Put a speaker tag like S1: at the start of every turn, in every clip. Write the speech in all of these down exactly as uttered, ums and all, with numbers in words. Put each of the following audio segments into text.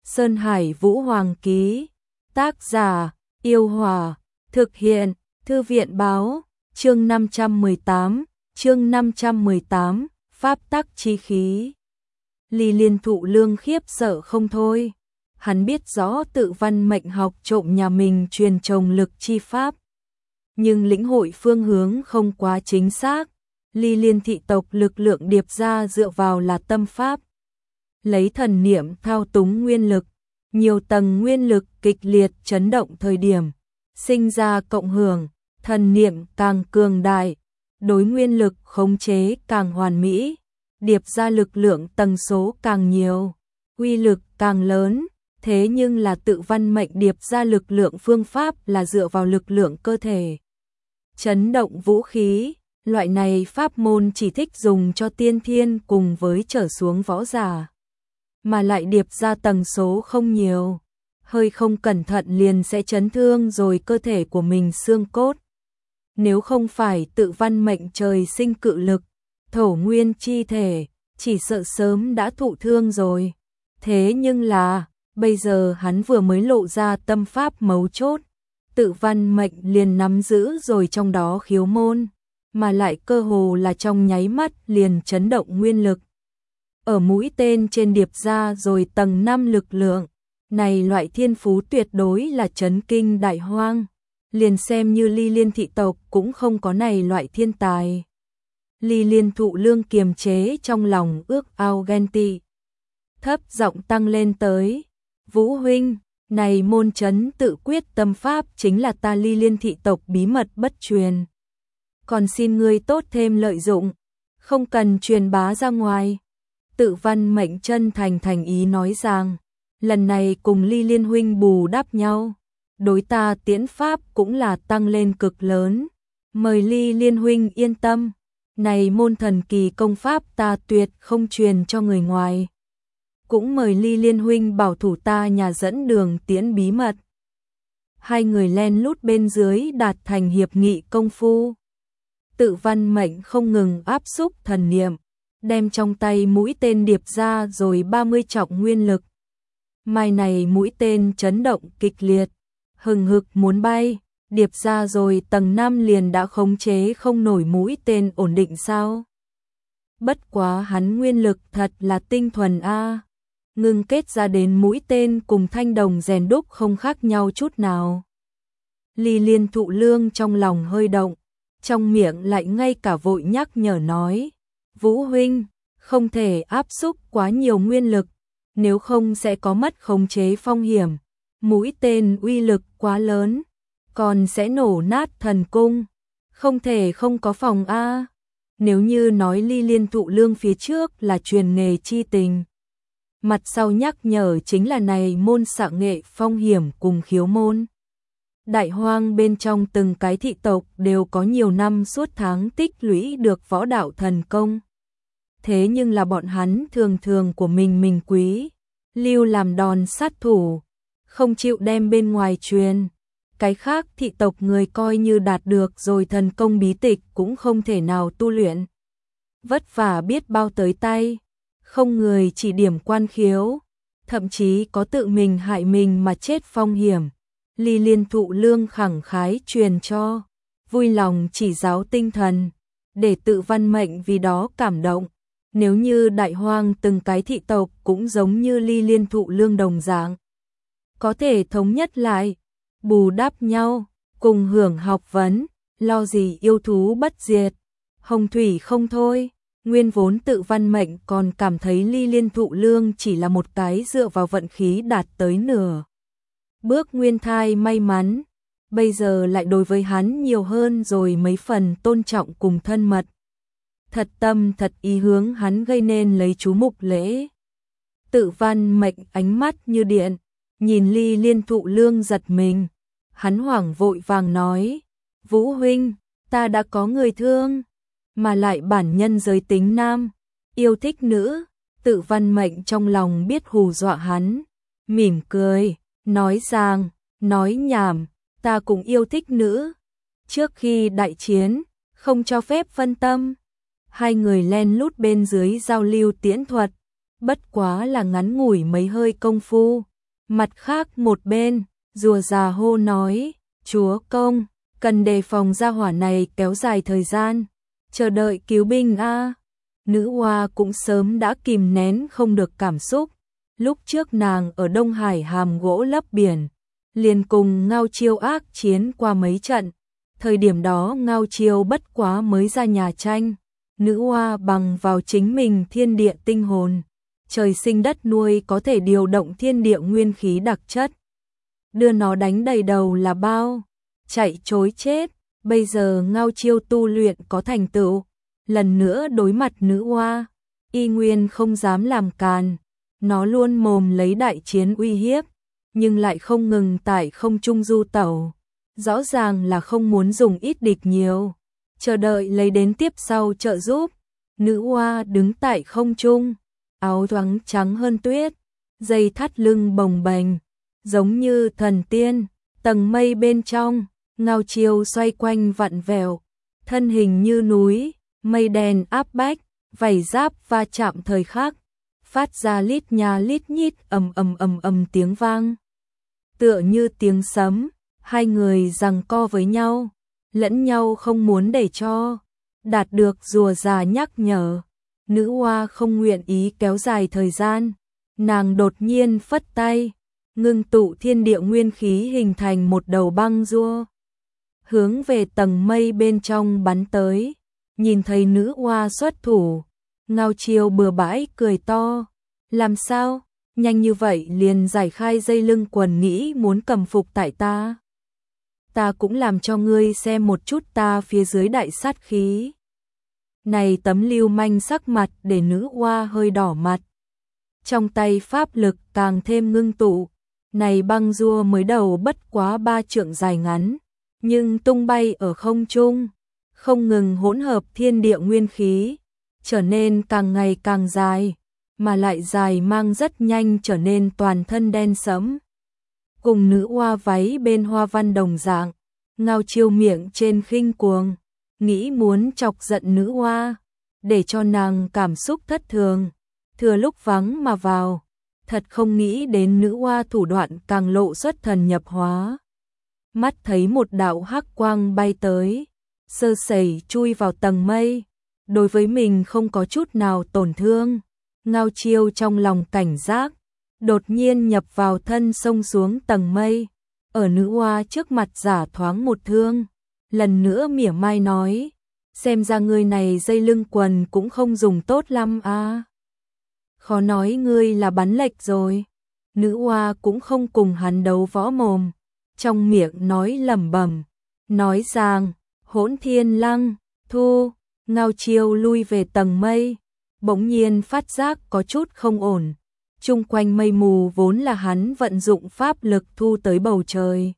S1: Sơn Hải Vũ Hoàng ký. Tác giả: Yêu Hòa. Thực hiện: Thư viện báo. Chương năm trăm mười tám. Chương năm trăm mười tám. Pháp tắc chi khí. Ly Liên Thụ Lương khiếp sợ không thôi. Hắn biết rõ Tự Văn Mệnh học trộm nhà mình truyền trồng lực chi pháp, nhưng lĩnh hội phương hướng không quá chính xác. Ly Liên thị tộc lực lượng điệp ra dựa vào là tâm pháp, lấy thần niệm thao túng nguyên lực, nhiều tầng nguyên lực kịch liệt chấn động thời điểm sinh ra cộng hưởng, thần niệm càng cường đại, đối nguyên lực khống chế càng hoàn mỹ, điệp ra lực lượng tầng số càng nhiều, uy lực càng lớn. Thế nhưng là Tự Văn Mệnh điệp ra lực lượng phương pháp là dựa vào lực lượng cơ thể chấn động vũ khí, loại này pháp môn chỉ thích dùng cho tiên thiên cùng với trở xuống võ giả, mà lại điệp ra tầng số không nhiều, hơi không cẩn thận liền sẽ chấn thương rồi cơ thể của mình xương cốt. Nếu không phải Tự Văn Mệnh trời sinh cự lực, thổ nguyên chi thể, chỉ sợ sớm đã thụ thương rồi. Thế nhưng là, bây giờ hắn vừa mới lộ ra tâm pháp mấu chốt, Tự Văn Mệnh liền nắm giữ rồi trong đó khiếu môn, mà lại cơ hồ là trong nháy mắt liền chấn động nguyên lực. Ở mũi tên trên điệp ra rồi tầng năm lực lượng, này loại thiên phú tuyệt đối là chấn kinh đại hoang, liền xem như Ly Liên thị tộc cũng không có này loại thiên tài. Ly Liên Thụ Lương kiềm chế trong lòng ước ao ghen tị, thấp giọng tăng lên tới: Vũ huynh, này môn chấn tự quyết tâm pháp chính là ta Ly Liên thị tộc bí mật bất truyền, còn xin ngươi tốt thêm lợi dụng, không cần truyền bá ra ngoài. Tự Văn Mệnh chân thành thành ý nói rằng, lần này cùng Ly Liên huynh bù đắp nhau, đối ta tiễn pháp cũng là tăng lên cực lớn, mời Ly Liên huynh yên tâm, này môn thần kỳ công pháp ta tuyệt không truyền cho người ngoài. Cũng mời Ly Liên huynh bảo thủ ta nhà dẫn đường tiễn bí mật. Hai người len lút bên dưới đạt thành hiệp nghị công phu. Tự Văn Mệnh không ngừng áp xúc thần niệm, đem trong tay mũi tên điệp ra rồi ba mươi trọng nguyên lực. Mai này mũi tên chấn động kịch liệt, hừng hực muốn bay, điệp ra rồi tầng năm liền đã khống chế không nổi mũi tên ổn định sao? Bất quá hắn nguyên lực thật là tinh thuần a. Ngưng kết ra đến mũi tên cùng thanh đồng rèn đúc không khác nhau chút nào. Ly Liên Thụ Lương trong lòng hơi động, trong miệng lại ngay cả vội nhắc nhở nói: Vũ huynh, không thể áp xúc quá nhiều nguyên lực, nếu không sẽ có mất khống chế phong hiểm. Mũi tên uy lực quá lớn, còn sẽ nổ nát thần cung, không thể không có phòng a. Nếu như nói Ly Liên Thụ Lương phía trước là truyền nghề chi tình, mặt sau nhắc nhở chính là này môn xạ nghệ phong hiểm cùng khiếu môn. Đại hoang bên trong từng cái thị tộc đều có nhiều năm suốt tháng tích lũy được võ đạo thần công. Thế nhưng là bọn hắn thường thường của mình mình quý, lưu làm đòn sát thủ, không chịu đem bên ngoài truyền. Cái khác thị tộc người coi như đạt được rồi thần công bí tịch cũng không thể nào tu luyện. Vất vả biết bao tới tay, không người chỉ điểm quan khiếu, thậm chí có tự mình hại mình mà chết phong hiểm. Ly Liên Thụ Lương khẳng khái truyền cho, vui lòng chỉ giáo tinh thần, để Tự Văn Mệnh vì đó cảm động. Nếu như đại hoang từng cái thị tộc cũng giống như Ly Liên Thụ Lương đồng dạng, có thể thống nhất lại, bù đắp nhau, cùng hưởng học vấn, lo gì yêu thú bất diệt, hồng thủy không thôi. Nguyên vốn Tự Văn Mệnh còn cảm thấy Ly Liên Thụ Lương chỉ là một cái dựa vào vận khí đạt tới nửa bước nguyên thai may mắn, bây giờ lại đối với hắn nhiều hơn rồi mấy phần tôn trọng cùng thân mật. Thật tâm thật ý hướng hắn gây nên lấy chú mục lễ. Tự Văn Mệnh ánh mắt như điện, nhìn Ly Liên Thụ Lương giật mình, hắn hoảng vội vàng nói: Vũ huynh, ta đã có người thương, mà lại bản nhân giới tính nam, yêu thích nữ. Tự Văn Mệnh trong lòng biết hù dọa hắn, mỉm cười, nói rằng, nói nhảm, ta cũng yêu thích nữ. Trước khi đại chiến, không cho phép phân tâm. Hai người len lút bên dưới giao lưu tiễn thuật, bất quá là ngắn ngủi mấy hơi công phu, Mặt khác một bên, rùa già hô nói, chúa công, cần đề phòng gia hỏa này kéo dài thời gian, chờ đợi cứu binh a. Nữ hoa cũng sớm đã kìm nén không được cảm xúc, lúc trước nàng ở Đông Hải hàm gỗ lấp biển, liền cùng Ngao Chiêu ác chiến qua mấy trận, thời điểm đó Ngao Chiêu bất quá mới ra nhà tranh, nữ hoa bằng vào chính mình thiên địa tinh hồn, trời sinh đất nuôi có thể điều động thiên địa nguyên khí đặc chất, đưa nó đánh đầy đầu là bao, chạy trối chết. Bây giờ Ngao Chiêu tu luyện có thành tựu, lần nữa đối mặt nữ hoa, y nguyên không dám làm càn, nó luôn mồm lấy đại chiến uy hiếp, nhưng lại không ngừng tại không trung du tẩu, rõ ràng là không muốn dùng ít địch nhiều, chờ đợi lấy đến tiếp sau trợ giúp. Nữ hoa đứng tại không trung, áo thoáng trắng hơn tuyết, dây thắt lưng bồng bềnh, giống như thần tiên, tầng mây bên trong, Ngao Chiêu xoay quanh vặn vẹo, thân hình như núi, mây đen áp bách, vảy giáp va chạm thời khắc, phát ra lít nha lít nhít ầm ầm ầm ầm tiếng vang. Tựa như tiếng sấm, hai người giằng co với nhau, lẫn nhau không muốn để cho đạt được rùa già nhắc nhở. Nữ hoa không nguyện ý kéo dài thời gian, nàng đột nhiên phất tay, ngưng tụ thiên địa nguyên khí hình thành một đầu băng rua, hướng về tầng mây bên trong bắn tới. Nhìn thấy nữ hoa xuất thủ, Ngao Chiêu bừa bãi cười to, làm sao, nhanh như vậy liền giải khai dây lưng quần, nghĩ muốn cầm phục tại ta. Ta cũng làm cho ngươi xem một chút ta phía dưới đại sát khí. Này tấm lưu manh sắc mặt để nữ hoa hơi đỏ mặt. Trong tay pháp lực càng thêm ngưng tụ, này băng rua mới đầu bất quá ba trượng dài ngắn, nhưng tung bay ở không trung, không ngừng hỗn hợp thiên địa nguyên khí, trở nên càng ngày càng dài, mà lại dài mang rất nhanh trở nên toàn thân đen sẫm. Cùng nữ hoa váy bên hoa văn đồng dạng, Ngao Chiêu miệng trên khinh cuồng, nghĩ muốn chọc giận nữ hoa, để cho nàng cảm xúc thất thường, thừa lúc vắng mà vào, thật không nghĩ đến nữ hoa thủ đoạn càng lộ xuất thần nhập hóa. Mắt thấy một đạo hắc quang bay tới, sơ sẩy chui vào tầng mây, đối với mình không có chút nào tổn thương. Ngao Chiêu trong lòng cảnh giác, đột nhiên nhập vào thân xông xuống tầng mây, ở nữ hoa trước mặt giả thoáng một thương, lần nữa mỉa mai nói, xem ra ngươi này dây lưng quần cũng không dùng tốt lắm à. Khó nói ngươi là bắn lệch rồi. Nữ hoa cũng không cùng hắn đấu võ mồm, trong miệng nói lẩm bẩm, nói rằng, Hỗn Thiên Lăng, thu. Ngao Chiêu lui về tầng mây, bỗng nhiên phát giác có chút không ổn. Chung quanh mây mù vốn là hắn vận dụng pháp lực thu tới bầu trời.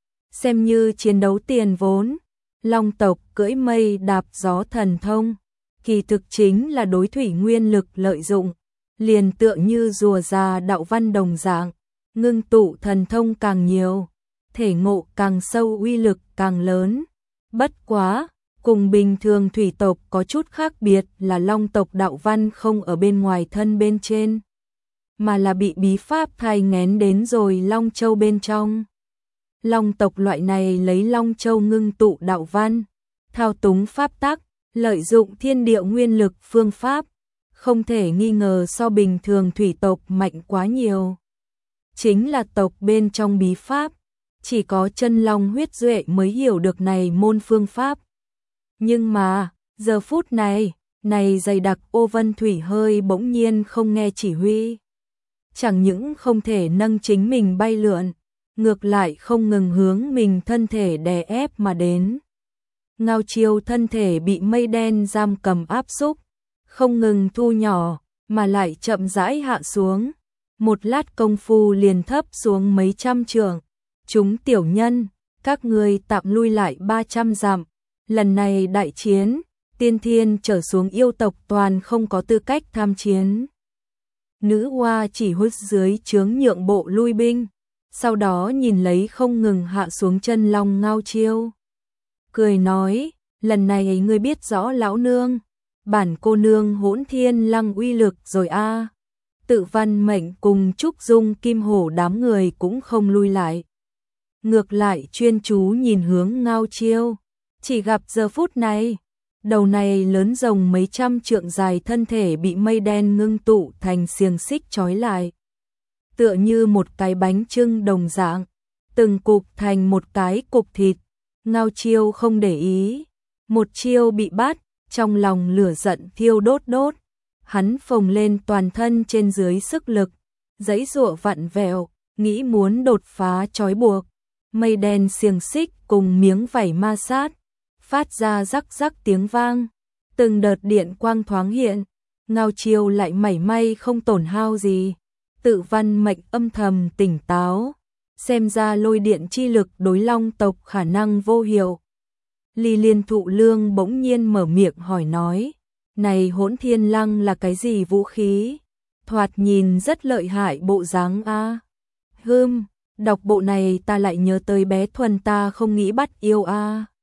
S1: Xem như chiến đấu tiền vốn, Long tộc cưỡi mây đạp gió thần thông, kỳ thực chính là đối thủy nguyên lực lợi dụng, liền tựa như rùa già đạo văn đồng dạng, ngưng tụ thần thông càng nhiều, thể ngộ càng sâu, uy lực càng lớn. Bất quá, cùng bình thường thủy tộc có chút khác biệt là Long tộc đạo văn không ở bên ngoài thân bên trên, mà là bị bí pháp thai nghén đến rồi Long Châu bên trong. Long tộc loại này lấy Long Châu ngưng tụ đạo văn, thao túng pháp tắc, lợi dụng thiên địa nguyên lực phương pháp, không thể nghi ngờ so bình thường thủy tộc mạnh quá nhiều. Chính là tộc bên trong bí pháp, chỉ có chân long huyết duệ mới hiểu được này môn phương pháp. Nhưng mà, giờ phút này, này dày đặc ô vân thủy hơi bỗng nhiên không nghe chỉ huy. Chẳng những không thể nâng chính mình bay lượn, ngược lại không ngừng hướng mình thân thể đè ép mà đến. Ngao Chiêu thân thể bị mây đen giam cầm áp xúc, không ngừng thu nhỏ, mà lại chậm rãi hạ xuống. Một lát công phu liền thấp xuống mấy trăm trượng. Chúng tiểu nhân, các ngươi tạm lui lại ba trăm dặm. Lần này đại chiến, tiên thiên trở xuống yêu tộc toàn không có tư cách tham chiến. Nữ hoa chỉ hút dưới chướng nhượng bộ lui binh, sau đó nhìn lấy không ngừng hạ xuống chân long Ngao Chiêu. Cười nói, lần này ngươi biết rõ lão nương, bản cô nương Hỗn Thiên Lăng uy lực rồi a. Tự Văn Mệnh cùng Trúc Dung Kim Hổ đám người cũng không lui lại. Ngược lại chuyên chú nhìn hướng Ngao Chiêu, chỉ gặp giờ phút này, đầu này lớn rồng mấy trăm trượng dài thân thể bị mây đen ngưng tụ thành xiềng xích trói lại. Tựa như một cái bánh chưng đồng dạng, từng cục thành một cái cục thịt. Ngao Chiêu không để ý, một chiêu bị bắt, trong lòng lửa giận thiêu đốt đốt. Hắn phồng lên toàn thân trên dưới sức lực, giãy giụa vặn vẹo, nghĩ muốn đột phá trói buộc. Mây đen xiềng xích cùng miếng vảy ma sát, phát ra rắc rắc tiếng vang, từng đợt điện quang thoáng hiện. Ngao Chiêu lại mảy may không tổn hao gì. Tự Văn Mệnh âm thầm tỉnh táo, xem ra lôi điện chi lực đối long tộc khả năng vô hiệu. Ly Liên Thụ Lương bỗng nhiên mở miệng hỏi nói, này Hỗn Thiên Lăng là cái gì vũ khí? Thoạt nhìn rất lợi hại bộ dáng a. Hừm, đọc bộ này ta lại nhớ tới bé Thuần ta không nghĩ bắt yêu a.